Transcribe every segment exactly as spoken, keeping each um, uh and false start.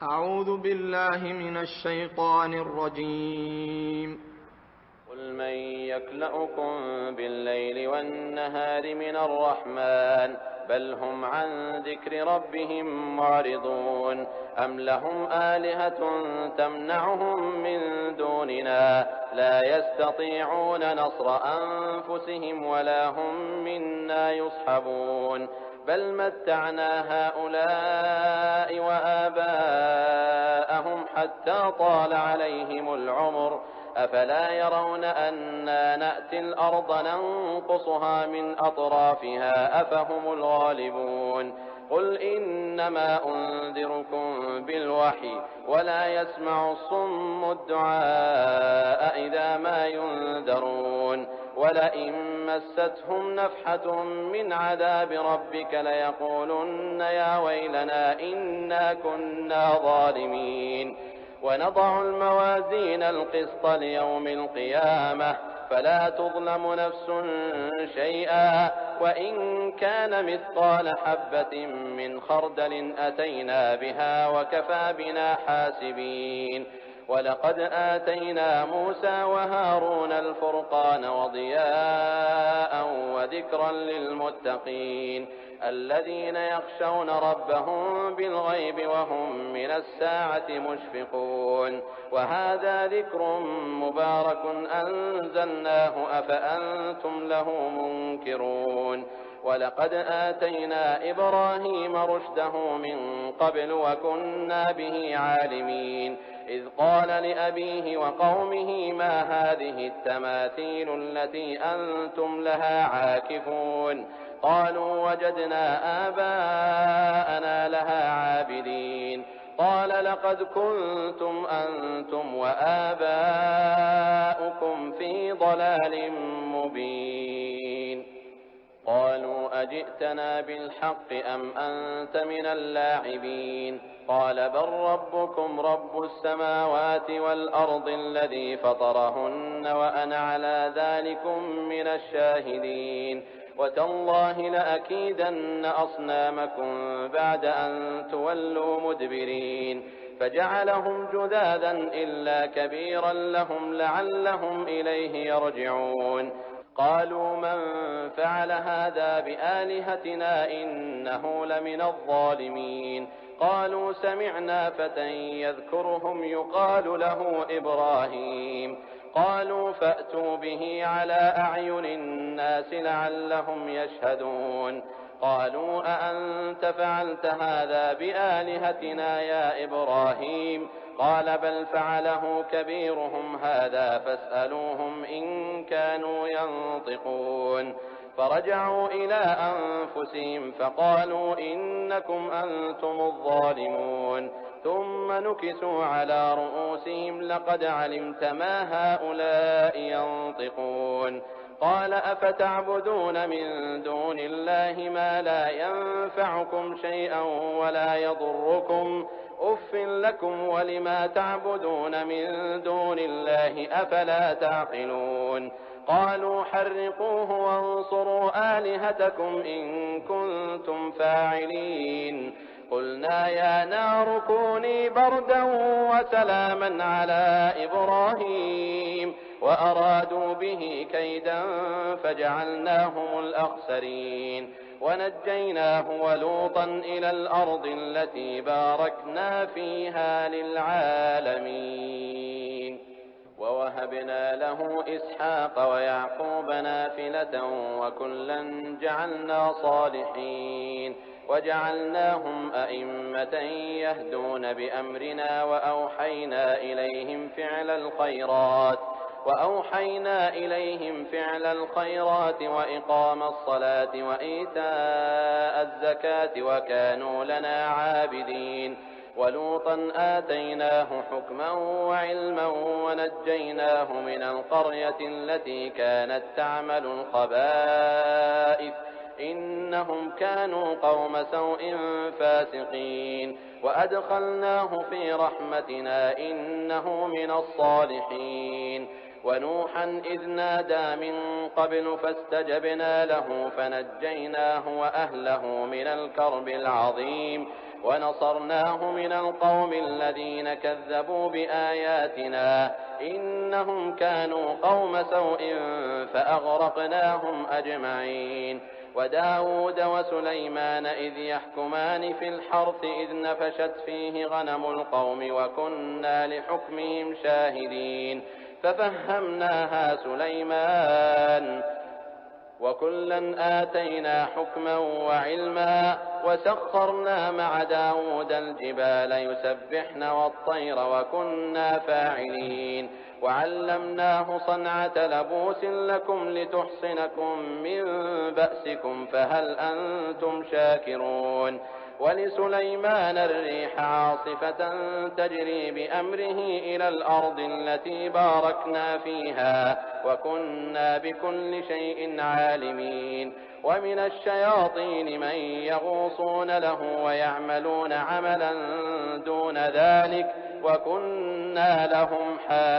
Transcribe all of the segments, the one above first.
أعوذ بالله من الشيطان الرجيم. قل من يكلؤكم بالليل والنهار من الرحمن بل هم عن ذكر ربهم معرضون أم لهم آلهة تمنعهم من دوننا لا يستطيعون نصر أنفسهم ولا هم منا يصحبون بل متعنا هؤلاء وآباءهم حتى طال عليهم العمر أفلا يرون أنا نأتي الأرض ننقصها من أطرافها أفهم الغالبون قل إنما أنذركم بالوحي ولا يسمع الصم الدعاء إذا ما ينذرون ولئن مستهم نفحة من عذاب ربك ليقولن يا ويلنا إنا كنا ظالمين ونضع الموازين القسط ليوم القيامة فلا تظلم نفس شيئا وإن كان مثقال حبة من خردل أتينا بها وكفى بنا حاسبين ولقد آتينا موسى وهارون الفرقان وضياء وذكرا للمتقين الذين يخشون ربهم بالغيب وهم من الساعة مشفقون وهذا ذكر مبارك أنزلناه أفأنتم له منكرون ولقد آتينا إبراهيم رشده من قبل وكنا به عالمين إذ قال لأبيه وقومه ما هذه التماثيل التي أنتم لها عاكفون قالوا وجدنا آباءنا لها عابدين قال لقد كنتم أنتم وآباؤكم في ضلال مبين قالوا أجئتنا بالحق أم أنت من اللاعبين قال بل ربكم رب السماوات والأرض الذي فطرهن وأنا على ذلكم من الشاهدين وتالله لأكيدن أصنامكم بعد أن تولوا مدبرين فجعلهم جذاذا إلا كبيرا لهم لعلهم إليه يرجعون قالوا من فعل هذا بآلهتنا إنه لمن الظالمين قالوا سمعنا فتى يذكرهم يقال له إبراهيم قالوا فأتوا به على أعين الناس لعلهم يشهدون قالوا أأنت فعلت هذا بآلهتنا يا إبراهيم قال بل فعله كبيرهم هذا فاسألوهم إن كانوا ينطقون فرجعوا إلى أنفسهم فقالوا إنكم أنتم الظالمون ثم نكسوا على رؤوسهم لقد علمت ما هؤلاء ينطقون قال أفتعبدون من دون الله ما لا ينفعكم شيئا ولا يضركم أف لكم ولما تعبدون من دون الله أفلا تعقلون قالوا حرقوه وانصروا آلهتكم إن كنتم فاعلين قلنا يا نار كوني بردا وسلاما على إبراهيم وأرادوا به كيدا فجعلناهم الأخسرين ونجيناه ولوطا إلى الأرض التي باركنا فيها للعالمين ووهبنا له إسحاق ويعقوب نافلة وكلا جعلنا صالحين وجعلناهم أئمة يهدون بأمرنا وأوحينا إليهم فعل الخيرات وأوحينا إليهم فعل الخيرات وإقام الصلاة وإيتاء الزكاة وكانوا لنا عابدين ولوطا آتيناه حكما وعلما ونجيناه من القرية التي كانت تعمل الخبائث إنهم كانوا قوم سوء فاسقين وأدخلناه في رحمتنا إنه من الصالحين ونوحا إذ نادى من قبل فاستجبنا له فنجيناه وأهله من الكرب العظيم ونصرناه من القوم الذين كذبوا بآياتنا إنهم كانوا قوم سوء فأغرقناهم أجمعين وداود وسليمان إذ يحكمان في الحرث إذ نفشت فيه غنم القوم وكنا لحكمهم شاهدين ففهمناها سليمان وكلا آتينا حكما وعلما وسخرنا مع داود الجبال يسبحن والطير وكنا فاعلين وعلمناه صنعة لبوس لكم لتحصنكم من بأسكم فهل أنتم شاكرون ولسليمان الريح عاصفة تجري بأمره إلى الأرض التي باركنا فيها وكنا بكل شيء عالمين ومن الشياطين من يغوصون له ويعملون عملا دون ذلك وكنا لهم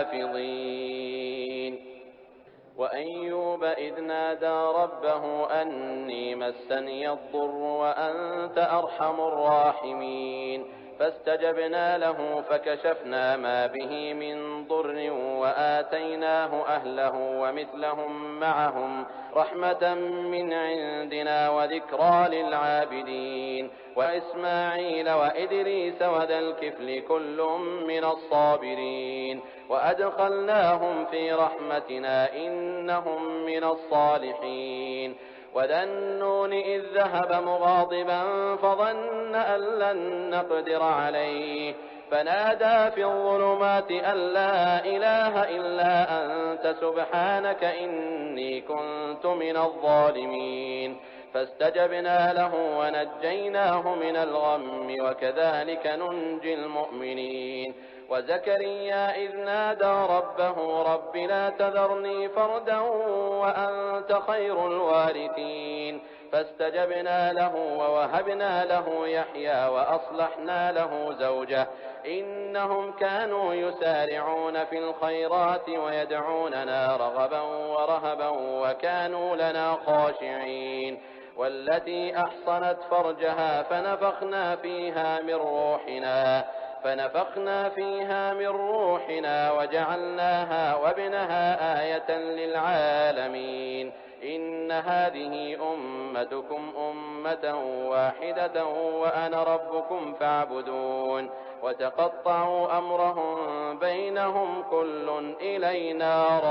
حافظين وأيوب إذ نادى ربه أني مسني الضر وأنت أرحم الراحمين فاستجبنا له فكشفنا ما به من ضر وآتيناه أهله ومثلهم معهم رحمة من عندنا وذكرى للعابدين وإسماعيل وإدريس وذا الكفل كل من الصابرين وأدخلناهم في رحمتنا إنهم من الصالحين وذا النون إذ ذهب مغاضبا فظن أن لن نقدر عليه فنادى في الظلمات أن لا إله إلا أنت سبحانك إني كنت من الظالمين فاستجبنا له ونجيناه من الغم وكذلك ننجي المؤمنين وزكريا إذ نادى ربه رب لا تذرني فردا وأنت خير الوارثين فاستجبنا له ووهبنا له يحيى وأصلحنا له زوجه إنهم كانوا يسارعون في الخيرات ويدعوننا رغبا ورهبا وكانوا لنا خاشعين والتي أحصنت فرجها فنفخنا فيها من روحنا فنفخنا فيها من روحنا وجعلناها وابنها آية للعالمين إن هذه أمتكم أمة واحدة وأنا ربكم فاعبدون وتقطعوا أمرهم بينهم كل إلينا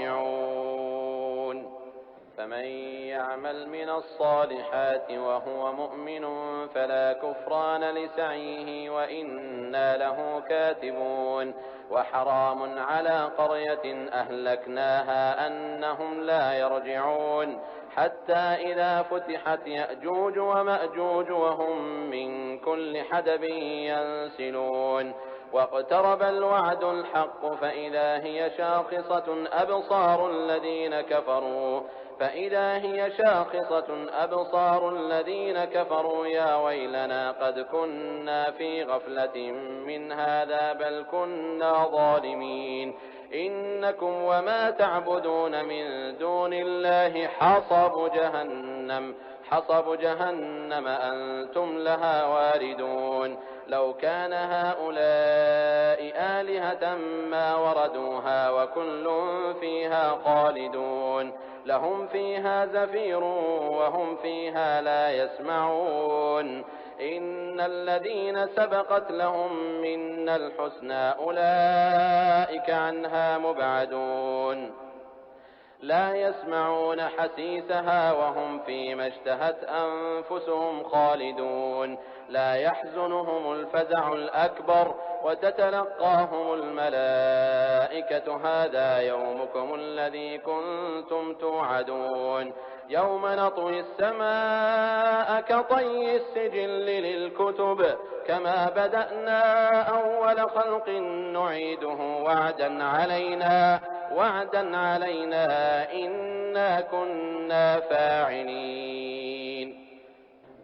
راجعون فمن يعمل من الصالحات وهو مؤمن فلا كفران لسعيه وإنا له كاتبون وحرام على قرية أهلكناها أنهم لا يرجعون حتى إذا فتحت يأجوج ومأجوج وهم من كل حدب ينسلون واقترب الوعد الحق فإذا هي شاخصة أبصار الذين كفروا فإذا هي شاخصة أبصار الذين كفروا يا ويلنا قد كنا في غفلة من هذا بل كنا ظالمين إنكم وما تعبدون من دون الله حصب جهنم حصب جهنم أنتم لها واردون لو كان هؤلاء آلهة ما وردوها وكل فيها خالدون لهم فيها زفير وهم فيها لا يسمعون إن الذين سبقت لهم منا الحسنى أولئك عنها مبعدون لا يسمعون حسيسها وهم فيما اشتهت أنفسهم خالدون لا يحزنهم الفزع الأكبر وتتلقاهم الملائكة هذا يومكم الذي كنتم توعدون يوم نطوي السماء كطي السجل للكتب كما بدأنا أول خلق نعيده وعدا علينا وعدا علينا إنا كنا فاعلين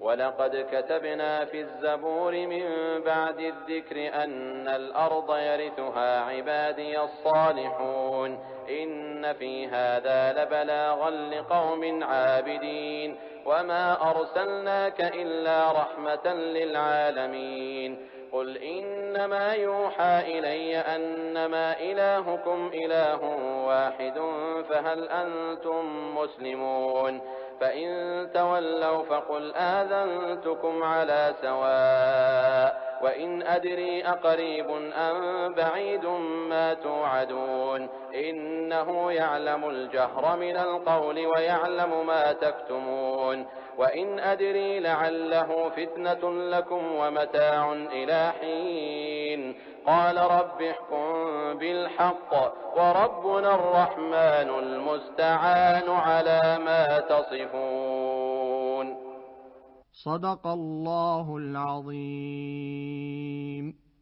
ولقد كتبنا في الزبور من بعد الذكر أن الأرض يرثها عبادي الصالحون إن في هذا لبلاغا لقوم عابدين وما أرسلناك إلا رحمة للعالمين قل إنما يوحى إلي أنما إلهكم إله واحد فهل أنتم مسلمون فإن تولوا فقل آذنتكم على سواء وإن أدري أقريب أم بعيد ما توعدون إنه يعلم الجهر من القول ويعلم ما تكتمون وإن أدري لعله فتنة لكم ومتاع إلى حين قال رب احكم بالحق وربنا الرحمن المستعان على ما تصفون. صدق الله العظيم.